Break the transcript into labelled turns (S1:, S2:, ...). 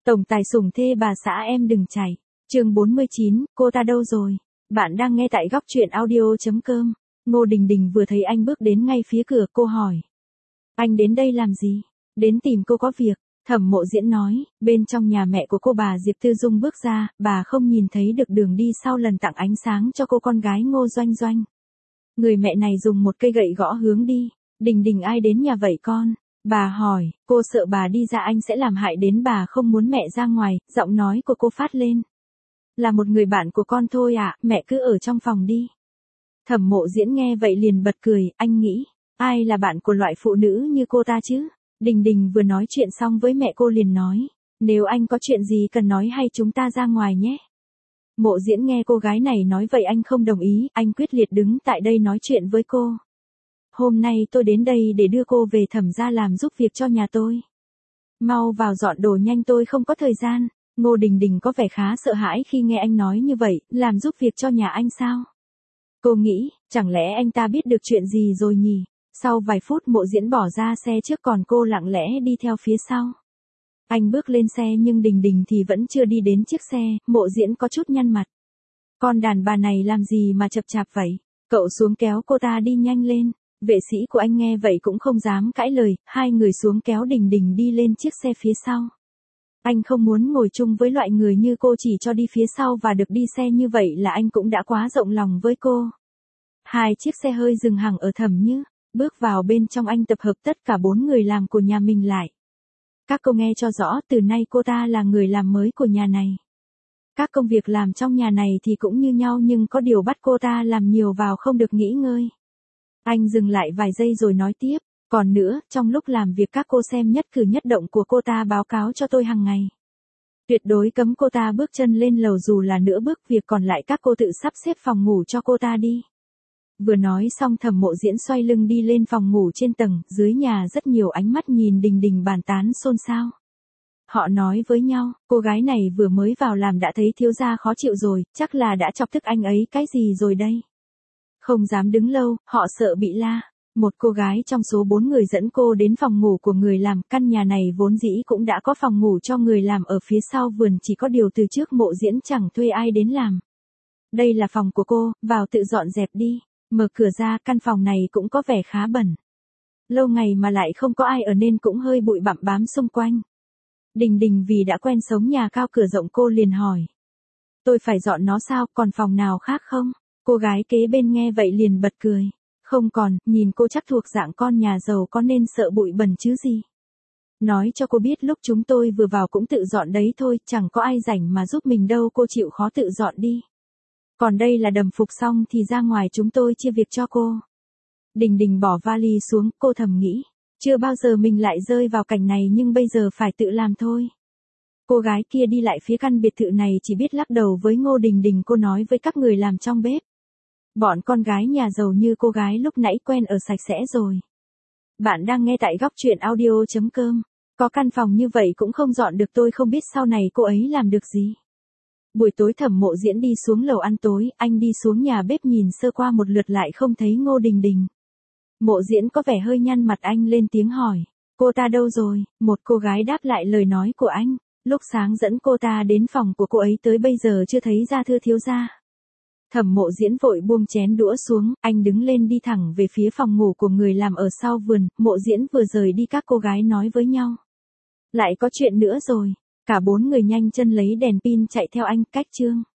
S1: Tổng tài sủng thê bà xã em đừng chạy. Chương 49, cô ta đâu rồi? Bạn đang nghe tại góc truyện audio.com. Ngô Đình Đình vừa thấy anh bước đến ngay phía cửa, cô hỏi. Anh đến đây làm gì? Đến tìm cô có việc. Thẩm Mộ Diễn nói, bên trong nhà mẹ của cô bà Diệp Tư Dung bước ra, bà không nhìn thấy được đường đi sau lần tặng ánh sáng cho cô con gái Ngô Doanh Doanh. Người mẹ này dùng một cây gậy gõ hướng đi. Đình Đình ai đến nhà vậy con? Bà hỏi, cô sợ bà đi ra anh sẽ làm hại đến bà, không muốn mẹ ra ngoài, giọng nói của cô phát lên. Là một người bạn của con thôi ạ, mẹ cứ ở trong phòng đi. Thẩm Mộ Diễn nghe vậy liền bật cười, anh nghĩ, ai là bạn của loại phụ nữ như cô ta chứ? Đình Đình vừa nói chuyện xong với mẹ cô liền nói, nếu anh có chuyện gì cần nói hay chúng ta ra ngoài nhé. Mộ Diễn nghe cô gái này nói vậy anh không đồng ý, anh quyết liệt đứng tại đây nói chuyện với cô. Hôm nay tôi đến đây để đưa cô về Thẩm gia làm giúp việc cho nhà tôi. Mau vào dọn đồ nhanh, tôi không có thời gian. Ngô Đình Đình có vẻ khá sợ hãi khi nghe anh nói như vậy, làm giúp việc cho nhà anh sao? Cô nghĩ, chẳng lẽ anh ta biết được chuyện gì rồi nhỉ? Sau vài phút Mộ Diễn bỏ ra xe trước, còn cô lặng lẽ đi theo phía sau. Anh bước lên xe nhưng Đình Đình thì vẫn chưa đi đến chiếc xe, Mộ Diễn có chút nhăn mặt. Con đàn bà này làm gì mà chậm chạp vậy? Cậu xuống kéo cô ta đi nhanh lên. Vệ sĩ của anh nghe vậy cũng không dám cãi lời, hai người xuống kéo Đình Đình đi lên chiếc xe phía sau. Anh không muốn ngồi chung với loại người như cô, chỉ cho đi phía sau và được đi xe như vậy là anh cũng đã quá rộng lòng với cô. Hai chiếc xe hơi dừng hẳn ở Thẩm Như, bước vào bên trong anh tập hợp tất cả 4 người làm của nhà mình lại. Các cô nghe cho rõ, từ nay cô ta là người làm mới của nhà này. Các công việc làm trong nhà này thì cũng như nhau, nhưng có điều bắt cô ta làm nhiều vào không được nghỉ ngơi. Anh dừng lại vài giây rồi nói tiếp, còn nữa, trong lúc làm việc các cô xem nhất cử nhất động của cô ta, báo cáo cho tôi hàng ngày. Tuyệt đối cấm cô ta bước chân lên lầu dù là nửa bước, việc còn lại các cô tự sắp xếp phòng ngủ cho cô ta đi. Vừa nói xong Thẩm Mộ Diễn xoay lưng đi lên phòng ngủ trên tầng, dưới nhà rất nhiều ánh mắt nhìn Đình Đình bàn tán xôn xao. Họ nói với nhau, cô gái này vừa mới vào làm đã thấy thiếu gia khó chịu rồi, chắc là đã chọc tức anh ấy cái gì rồi đây. Không dám đứng lâu, họ sợ bị la. Một cô gái trong số 4 người dẫn cô đến phòng ngủ của người làm, căn nhà này vốn dĩ cũng đã có phòng ngủ cho người làm ở phía sau vườn, chỉ có điều từ trước Mộ Diễn chẳng thuê ai đến làm. Đây là phòng của cô, vào tự dọn dẹp đi. Mở cửa ra, căn phòng này cũng có vẻ khá bẩn. Lâu ngày mà lại không có ai ở nên cũng hơi bụi bặm bám xung quanh. Đình Đình vì đã quen sống nhà cao cửa rộng cô liền hỏi. Tôi phải dọn nó sao, còn phòng nào khác không? Cô gái kế bên nghe vậy liền bật cười. Không còn, nhìn cô chắc thuộc dạng con nhà giàu có nên sợ bụi bẩn chứ gì. Nói cho cô biết lúc chúng tôi vừa vào cũng tự dọn đấy thôi, chẳng có ai rảnh mà giúp mình đâu, cô chịu khó tự dọn đi. Còn đây là đầm phục xong thì ra ngoài chúng tôi chia việc cho cô. Đình Đình bỏ vali xuống, cô thầm nghĩ. Chưa bao giờ mình lại rơi vào cảnh này nhưng bây giờ phải tự làm thôi. Cô gái kia đi lại phía căn biệt thự này chỉ biết lắc đầu với Ngô Đình Đình, cô nói với các người làm trong bếp. Bọn con gái nhà giàu như cô gái lúc nãy quen ở sạch sẽ rồi. Bạn đang nghe tại góc truyện audio.com. Có căn phòng như vậy cũng không dọn được, tôi không biết sau này cô ấy làm được gì. Buổi tối Thẩm Mộ Diễn đi xuống lầu ăn tối, anh đi xuống nhà bếp nhìn sơ qua một lượt lại không thấy Ngô Đình Đình. Mộ Diễn có vẻ hơi nhăn mặt, anh lên tiếng hỏi, cô ta đâu rồi? Một cô gái đáp lại lời nói của anh, lúc sáng dẫn cô ta đến phòng của cô ấy tới bây giờ chưa thấy ra, thưa thiếu gia. Thẩm Mộ Diễn vội buông chén đũa xuống, anh đứng lên đi thẳng về phía phòng ngủ của người làm ở sau vườn. Mộ Diễn vừa rời đi các cô gái nói với nhau. Lại có chuyện nữa rồi. Cả 4 người nhanh chân lấy đèn pin chạy theo anh, cách chương.